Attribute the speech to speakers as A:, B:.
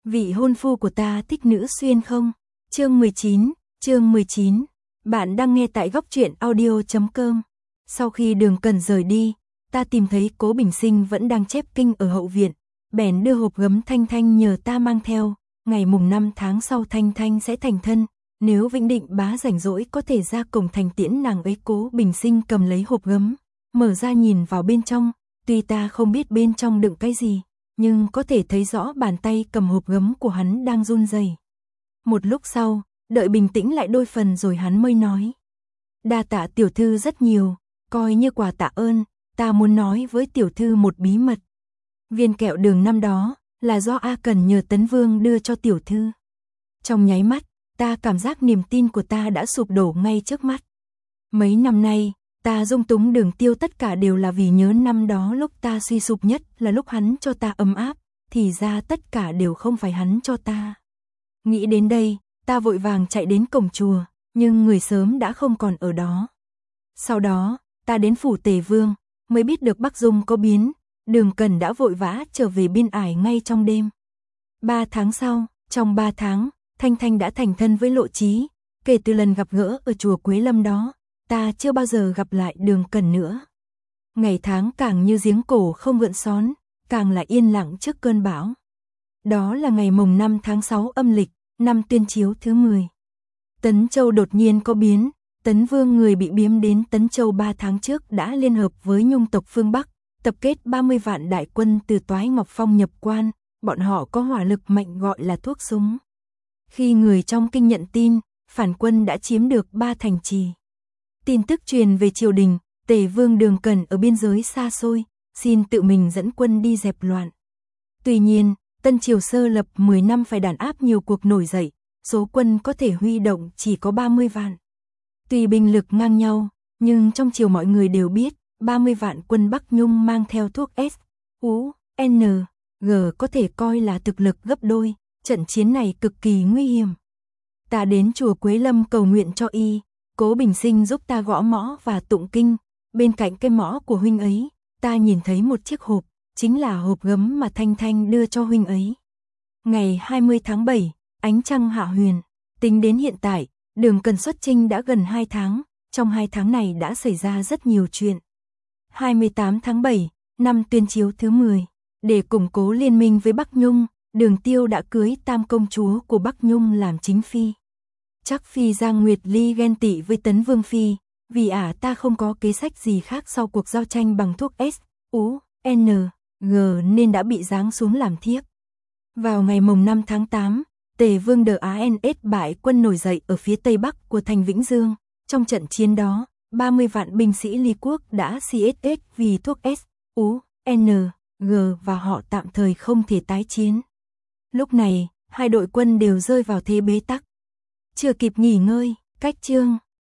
A: Vị hôn phu của ta thích nữ xuyên không? Chương 19. Bạn đang nghe tại góc truyện audio.com. Sau khi Đường Cần rời đi, ta tìm thấy Cố Bình Sinh vẫn đang chép kinh ở hậu viện, bèn đưa hộp gấm Thanh Thanh nhờ ta mang theo. Ngày mùng 5 tháng sau Thanh Thanh sẽ thành thân, nếu Vĩnh Định bá rảnh rỗi có thể ra cổng thành tiễn nàng ấy. Cố Bình Sinh cầm lấy hộp gấm, mở ra nhìn vào bên trong, tuy ta không biết bên trong đựng cái gì, nhưng có thể thấy rõ bàn tay cầm hộp gấm của hắn đang run rẩy. Một lúc sau, đợi bình tĩnh lại đôi phần rồi hắn mới nói: "Đa tạ tiểu thư rất nhiều, coi như quà tạ ơn, ta muốn nói với tiểu thư một bí mật. Viên kẹo đường năm đó là do A Cần nhờ Tấn Vương đưa cho tiểu thư." Trong nháy mắt, ta cảm giác niềm tin của ta đã sụp đổ ngay trước mắt. Mấy năm nay, ta dung túng Đường Tiêu tất cả đều là vì nhớ năm đó lúc ta suy sụp nhất là lúc hắn cho ta ấm áp, thì ra tất cả đều không phải hắn cho ta. Nghĩ đến đây, ta vội vàng chạy đến cổng chùa, nhưng người sớm đã không còn ở đó. Sau đó, ta đến phủ Tề Vương, mới biết được Bắc Dung có biến, Đường Cần đã vội vã trở về Biên Ải ngay trong đêm. 3 tháng sau, trong 3 tháng, Thanh Thanh đã thành thân với Lộ Chí. Kể từ lần gặp gỡ ở chùa Quế Lâm đó, ta chưa bao giờ gặp lại Đường Cần nữa. Ngày tháng càng như giếng cổ không gợn sóng, càng là yên lặng trước cơn bão. Đó là ngày mùng 5 tháng 6 âm lịch, năm Tuyên Chiếu thứ 10. Tấn Châu đột nhiên có biến, Tấn Vương người bị biếm đến Tấn Châu 3 tháng trước đã liên hợp với Nhung tộc phương Bắc, tập kết 30 vạn đại quân từ Toái Ngọc Phong nhập quan, bọn họ có hỏa lực mạnh gọi là thuốc súng. Khi người trong kinh nhận tin, phản quân đã chiếm được 3 thành trì. Tin tức truyền về triều đình, Tề Vương Đường Cần ở biên giới xa xôi, xin tự mình dẫn quân đi dẹp loạn. Tuy nhiên, Tân Triều sơ lập 10 năm phải đàn áp nhiều cuộc nổi dậy, số quân có thể huy động chỉ có 30 vạn. Tuy binh lực ngang nhau, nhưng trong triều mọi người đều biết, 30 vạn quân Bắc Nhung mang theo thuốc S, U, N, G có thể coi là thực lực gấp đôi, trận chiến này cực kỳ nguy hiểm. Ta đến chùa Quế Lâm cầu nguyện cho y, Cố Bình Sinh giúp ta gõ mõ và tụng kinh, bên cạnh cái mõ của huynh ấy, ta nhìn thấy một chiếc hộp, chính là hộp gấm mà Thanh Thanh đưa cho huynh ấy. Ngày 20 tháng 7, ánh trăng hạ huyền, tính đến hiện tại, Đường Cần xuất chinh đã gần 2 tháng, trong 2 tháng này đã xảy ra rất nhiều chuyện. 28 tháng 7, năm Tuyên Chiếu thứ 10, để củng cố liên minh với Bắc Nhung, Đường Tiêu đã cưới tam công chúa của Bắc Nhung làm chính phi. Chắc phi Giang Nguyệt Ly ghen tị với Tấn Vương phi, vì ta không có kế sách gì khác sau cuộc giao tranh bằng thuốc S, U, N, G nên đã bị giáng xuống làm thiếp. Vào ngày mùng 5 tháng 8, Tề Vương Đờ ANS bại quân nổi dậy ở phía tây bắc của thành Vĩnh Dương. Trong trận chiến đó, 30 vạn binh sĩ Ly Quốc đã CSS vì thuốc S, U, N, G và họ tạm thời không thể tái chiến. Lúc này, hai đội quân đều rơi vào thế bế tắc. Chưa kịp nghỉ ngơi, cách chương